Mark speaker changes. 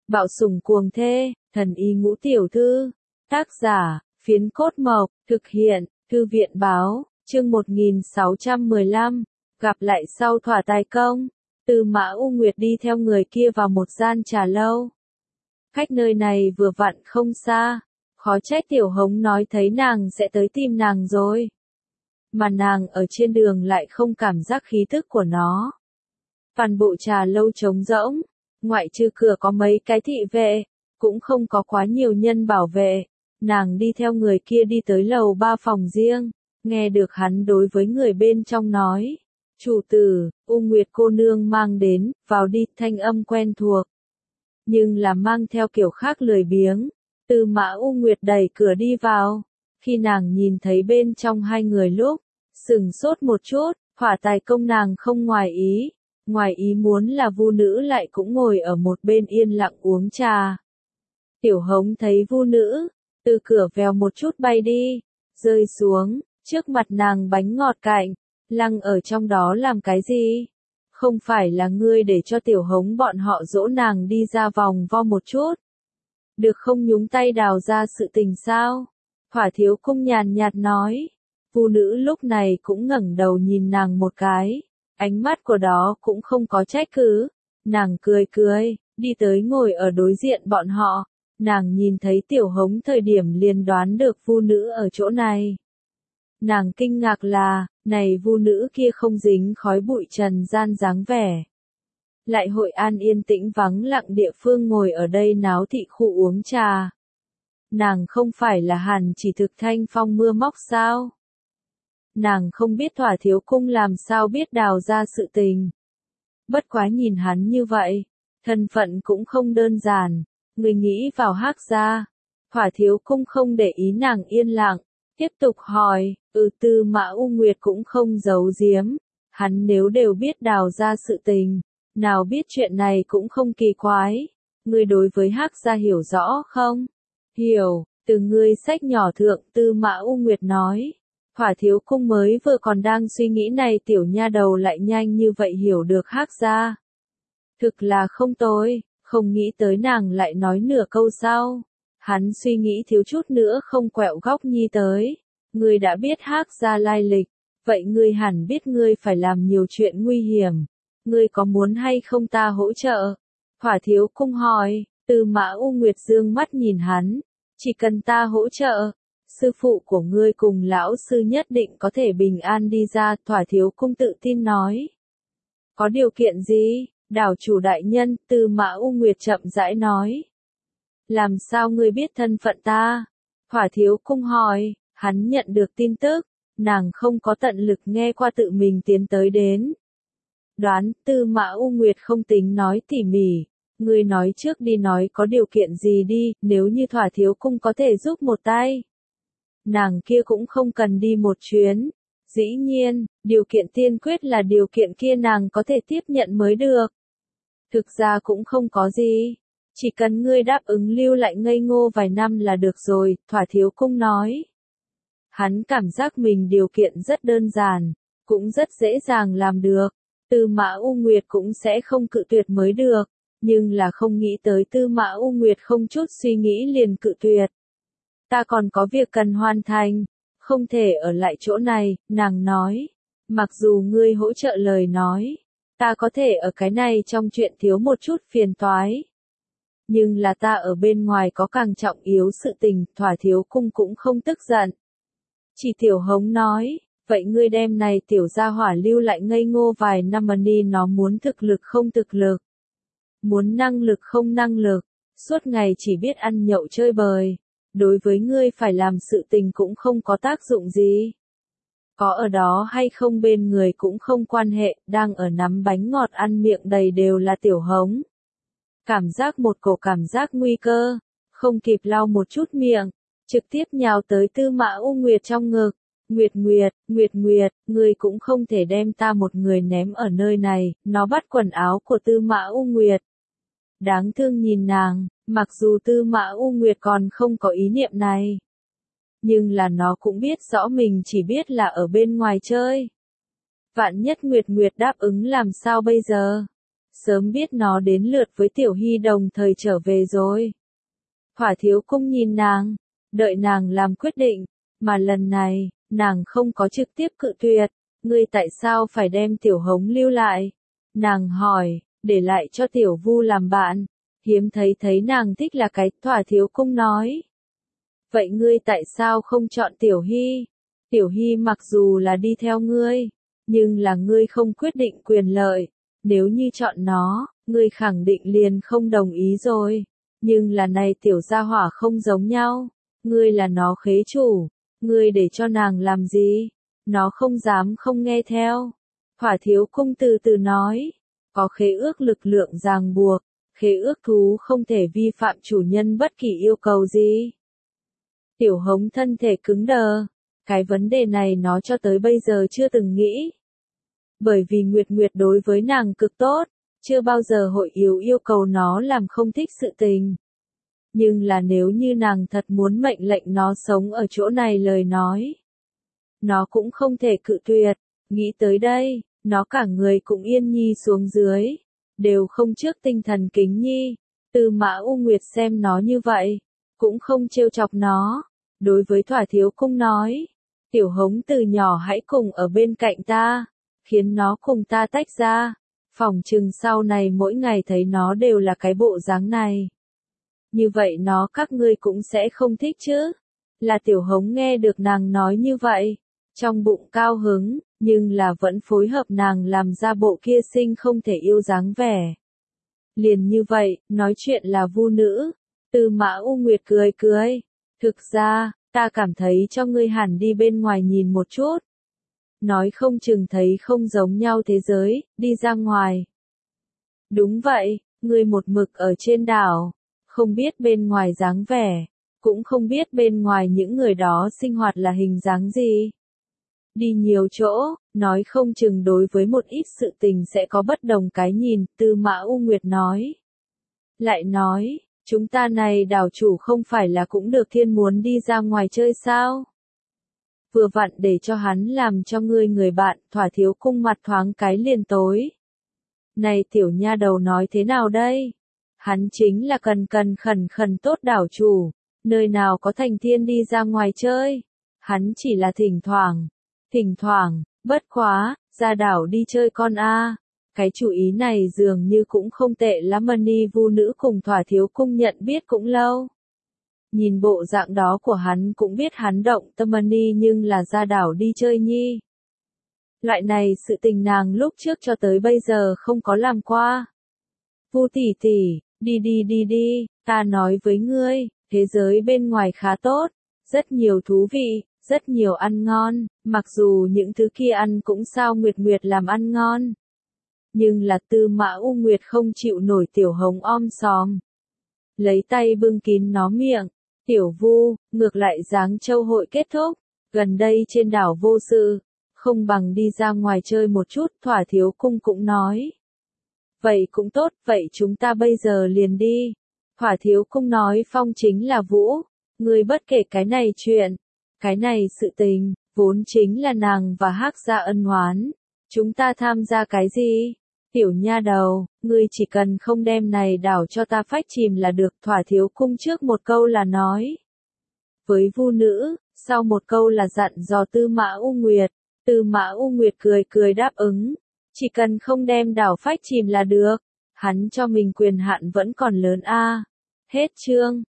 Speaker 1: Bạo sủng cuồng thê, thần y ngũ tiểu thư. Tác giả, Phiến Cốt Mộc, thực hiện, Thư viện Báo, chương 1615, gặp lại sau thỏa tài công. Tư Mã U Nguyệt đi theo người kia vào một gian trà lâu. Cách nơi này vừa vặn không xa, khó trách Tiểu Hống nói thấy nàng sẽ tới tìm nàng rồi. Mà nàng ở trên đường lại không cảm giác khí tức của nó. Toàn bộ trà lâu trống rỗng, ngoại trừ cửa có mấy cái thị vệ, cũng không có quá nhiều nhân bảo vệ. Nàng đi theo người kia đi tới lầu 3 phòng riêng, nghe được hắn đối với người bên trong nói. Chủ tử, U Nguyệt cô nương mang đến, vào đi, thanh âm quen thuộc. Nhưng là mang theo kiểu khác lười biếng. Tư Mã U Nguyệt đẩy cửa đi vào. Khi nàng nhìn thấy bên trong hai người lúc, sửng sốt một chút, hỏa tài công nàng không ngoài ý. Ngoài ý muốn là Vu nữ lại cũng ngồi ở một bên yên lặng uống trà. Tiểu Hống thấy Vu nữ, từ cửa vèo một chút bay đi, rơi xuống, trước mặt nàng bánh ngọt cạnh, lăng ở trong đó làm cái gì? Không phải là ngươi để cho Tiểu Hống bọn họ dỗ nàng đi ra vòng vo một chút? Được không nhúng tay đào ra sự tình sao? Hỏa Thiếu Cung nhàn nhạt nói. Vu nữ lúc này cũng ngẩng đầu nhìn nàng một cái, ánh mắt của đó cũng không có trách cứ. Nàng cười cười, đi tới ngồi ở đối diện bọn họ. Nàng nhìn thấy Tiểu Hống thời điểm liền đoán được Vu nữ ở chỗ này. Nàng kinh ngạc là, này Vu nữ kia không dính khói bụi trần gian dáng vẻ. Lại hội an yên tĩnh vắng lặng địa phương ngồi ở đây náo thị khu uống trà. Nàng không phải là Hàn Chỉ Thực thanh phong mưa móc sao? Nàng không biết Hỏa Thiếu Cung làm sao biết đào ra sự tình. Bất quá nhìn hắn như vậy, thân phận cũng không đơn giản, người nghĩ vào Hắc gia. Hỏa Thiếu Cung không để ý nàng yên lặng, tiếp tục hỏi, Tư Mã U Nguyệt cũng không giấu giếm, hắn nếu đều biết đào ra sự tình, nào biết chuyện này cũng không kỳ quái. Ngươi đối với Hắc gia hiểu rõ không? Hiểu, từ ngươi sách nhỏ thượng, Tư Mã U Nguyệt nói. Hỏa Thiếu Cung mới vừa còn đang suy nghĩ này tiểu nha đầu lại nhanh như vậy hiểu được Hắc gia. Thực là không tồi, không nghĩ tới nàng lại nói nửa câu sau. Hắn suy nghĩ thiếu chút nữa không quẹo góc nhi tới. Ngươi đã biết Hắc gia lai lịch, vậy ngươi hẳn biết ngươi phải làm nhiều chuyện nguy hiểm. Ngươi có muốn hay không ta hỗ trợ? Hỏa Thiếu Cung hỏi. Tư Mã U Nguyệt dương mắt nhìn hắn. Chỉ cần ta hỗ trợ, sư phụ của ngươi cùng lão sư nhất định có thể bình an đi ra. Hỏa Thiếu Cung tự tin nói. Có điều kiện gì? Đảo chủ đại nhân, Tư Mã U Nguyệt chậm rãi nói. Làm sao ngươi biết thân phận ta? Hỏa Thiếu Cung hỏi. Hắn nhận được tin tức, nàng không có tận lực nghe qua tự mình tiến tới đến. Đoán, Tư Mã U Nguyệt không tính nói tỉ mỉ. Ngươi nói trước đi, nói có điều kiện gì đi, nếu như Hỏa Thiếu Cung có thể giúp một tay. Nàng kia cũng không cần đi một chuyến. Dĩ nhiên, điều kiện tiên quyết là điều kiện kia nàng có thể tiếp nhận mới được. Thực ra cũng không có gì. Chỉ cần ngươi đáp ứng lưu lại ngây ngô vài năm là được rồi, Hỏa Thiếu Cung nói. Hắn cảm giác mình điều kiện rất đơn giản, cũng rất dễ dàng làm được. Tư Mã U Nguyệt cũng sẽ không cự tuyệt mới được. Nhưng là không nghĩ tới Tư Mã U Nguyệt không chút suy nghĩ liền cự tuyệt. Ta còn có việc cần hoàn thành, không thể ở lại chỗ này, nàng nói. Mặc dù ngươi hỗ trợ lời nói, ta có thể ở cái này trong chuyện thiếu một chút phiền toái. Nhưng là ta ở bên ngoài có càng trọng yếu sự tình, Hỏa Thiếu Cung cũng không tức giận. Chỉ Tiểu Hống nói, vậy ngươi đem này tiểu gia hỏa lưu lại ngây ngô vài năm mà đi, nó muốn thực lực không thực lực. Muốn năng lực không năng lực, suốt ngày chỉ biết ăn nhậu chơi bời. Đối với ngươi phải làm sự tình cũng không có tác dụng gì. Có ở đó hay không bên người cũng không quan hệ, đang ở nắm bánh ngọt ăn miệng đầy đều là Tiểu Hống. Cảm giác một cổ cảm giác nguy cơ, không kịp lau một chút miệng, trực tiếp nhào tới Tư Mã U Nguyệt trong ngực. Nguyệt, ngươi cũng không thể đem ta một người ném ở nơi này. Nó bắt quần áo của Tư Mã U Nguyệt. Đáng thương nhìn nàng, mặc dù Tư Mã U Nguyệt còn không có ý niệm này. Nhưng là nó cũng biết rõ mình chỉ biết là ở bên ngoài chơi. Vạn nhất Nguyệt đáp ứng làm sao bây giờ? Sớm biết nó đến lượt với Tiểu Hy đồng thời trở về rồi. Hỏa Thiếu Cung nhìn nàng, đợi nàng làm quyết định, mà lần này, nàng không có trực tiếp cự tuyệt. Ngươi tại sao phải đem Tiểu Hống lưu lại? Nàng hỏi, để lại cho Tiểu Vu làm bạn. Hiếm thấy nàng thích là cái, Hỏa Thiếu Cung nói. Vậy ngươi tại sao không chọn Tiểu Hy? Tiểu Hy mặc dù là đi theo ngươi, nhưng là ngươi không quyết định quyền lợi. Nếu như chọn nó, ngươi khẳng định liền không đồng ý rồi. Nhưng là này tiểu gia hỏa không giống nhau. Ngươi là nó khế chủ. Ngươi để cho nàng làm gì? Nó không dám không nghe theo. Hỏa Thiếu Cung từ từ nói. Có khế ước lực lượng ràng buộc. Khế ước thú không thể vi phạm chủ nhân bất kỳ yêu cầu gì. Tiểu Hống thân thể cứng đờ. Cái vấn đề này nó cho tới bây giờ chưa từng nghĩ. Bởi vì Nguyệt Nguyệt đối với nàng cực tốt, chưa bao giờ hội yêu cầu nó làm không thích sự tình. Nhưng là nếu như nàng thật muốn mệnh lệnh nó sống ở chỗ này lời nói, nó cũng không thể cự tuyệt. Nghĩ tới đây, nó cả người cũng yên nhi xuống dưới, đều không trước tinh thần kính nhi. Tư Mã U Nguyệt xem nó như vậy, cũng không trêu chọc nó. Đối với Hỏa Thiếu Cung nói, Tiểu Hống từ nhỏ hãy cùng ở bên cạnh ta, khiến nó cùng ta tách ra. Phỏng chừng sau này mỗi ngày thấy nó đều là cái bộ dáng này. Như vậy nó các ngươi cũng sẽ không thích chứ. Là Tiểu Hống nghe được nàng nói như vậy, trong bụng cao hứng, nhưng là vẫn phối hợp nàng làm ra bộ kia sinh không thể yêu dáng vẻ. Liền như vậy, nói chuyện là vu nữ. Tư Mã U Nguyệt cười cười. Thực ra, ta cảm thấy cho ngươi hẳn đi bên ngoài nhìn một chút. Nói không chừng thấy không giống nhau thế giới, đi ra ngoài. Đúng vậy, ngươi một mực ở trên đảo, không biết bên ngoài dáng vẻ, cũng không biết bên ngoài những người đó sinh hoạt là hình dáng gì. Đi nhiều chỗ, nói không chừng đối với một ít sự tình sẽ có bất đồng cái nhìn, Tư Mã U Nguyệt nói. Lại nói, chúng ta này đảo chủ không phải là cũng được thiên muốn đi ra ngoài chơi sao? Vừa vặn để cho hắn làm cho ngươi người bạn, Hỏa Thiếu Cung mặt thoáng cái liền tối. Này tiểu nha đầu nói thế nào đây? Hắn chính là cần khẩn tốt đảo chủ, nơi nào có thành thiên đi ra ngoài chơi. Hắn chỉ là thỉnh thoảng, bất quá, ra đảo đi chơi con a. Cái chủ ý này dường như cũng không tệ lắm. Ni vu nữ cùng Hỏa Thiếu Cung nhận biết cũng lâu. Nhìn bộ dạng đó của hắn cũng biết hắn động tâm Ni nhưng là ra đảo đi chơi nhi. Loại này sự tình nàng lúc trước cho tới bây giờ không có làm qua. Vu tỷ tỷ, đi, ta nói với ngươi, thế giới bên ngoài khá tốt, rất nhiều thú vị, rất nhiều ăn ngon, mặc dù những thứ kia ăn cũng sao Nguyệt Nguyệt làm ăn ngon. Nhưng là Tư Mã U Nguyệt không chịu nổi Tiểu Hống xòm. Lấy tay bưng kín nó miệng. Tiểu Vu, ngược lại Giáng Châu hội kết thúc, gần đây trên đảo vô sự, không bằng đi ra ngoài chơi một chút, Hỏa Thiếu Cung cũng nói. Vậy cũng tốt, vậy chúng ta bây giờ liền đi. Hỏa Thiếu Cung nói phong chính là vũ, ngươi bất kể cái này chuyện, cái này sự tình, vốn chính là nàng và Hắc gia ân oán. Chúng ta tham gia cái gì? Tiểu nha đầu, ngươi chỉ cần không đem này đảo cho ta phách chìm là được. Hỏa Thiếu Cung trước một câu là nói với vu nữ, sau một câu là dặn dò Tư Mã U Nguyệt. Tư Mã U Nguyệt cười đáp ứng, chỉ cần không đem đảo phách chìm là được. Hắn cho mình quyền hạn vẫn còn lớn a. Hết chương.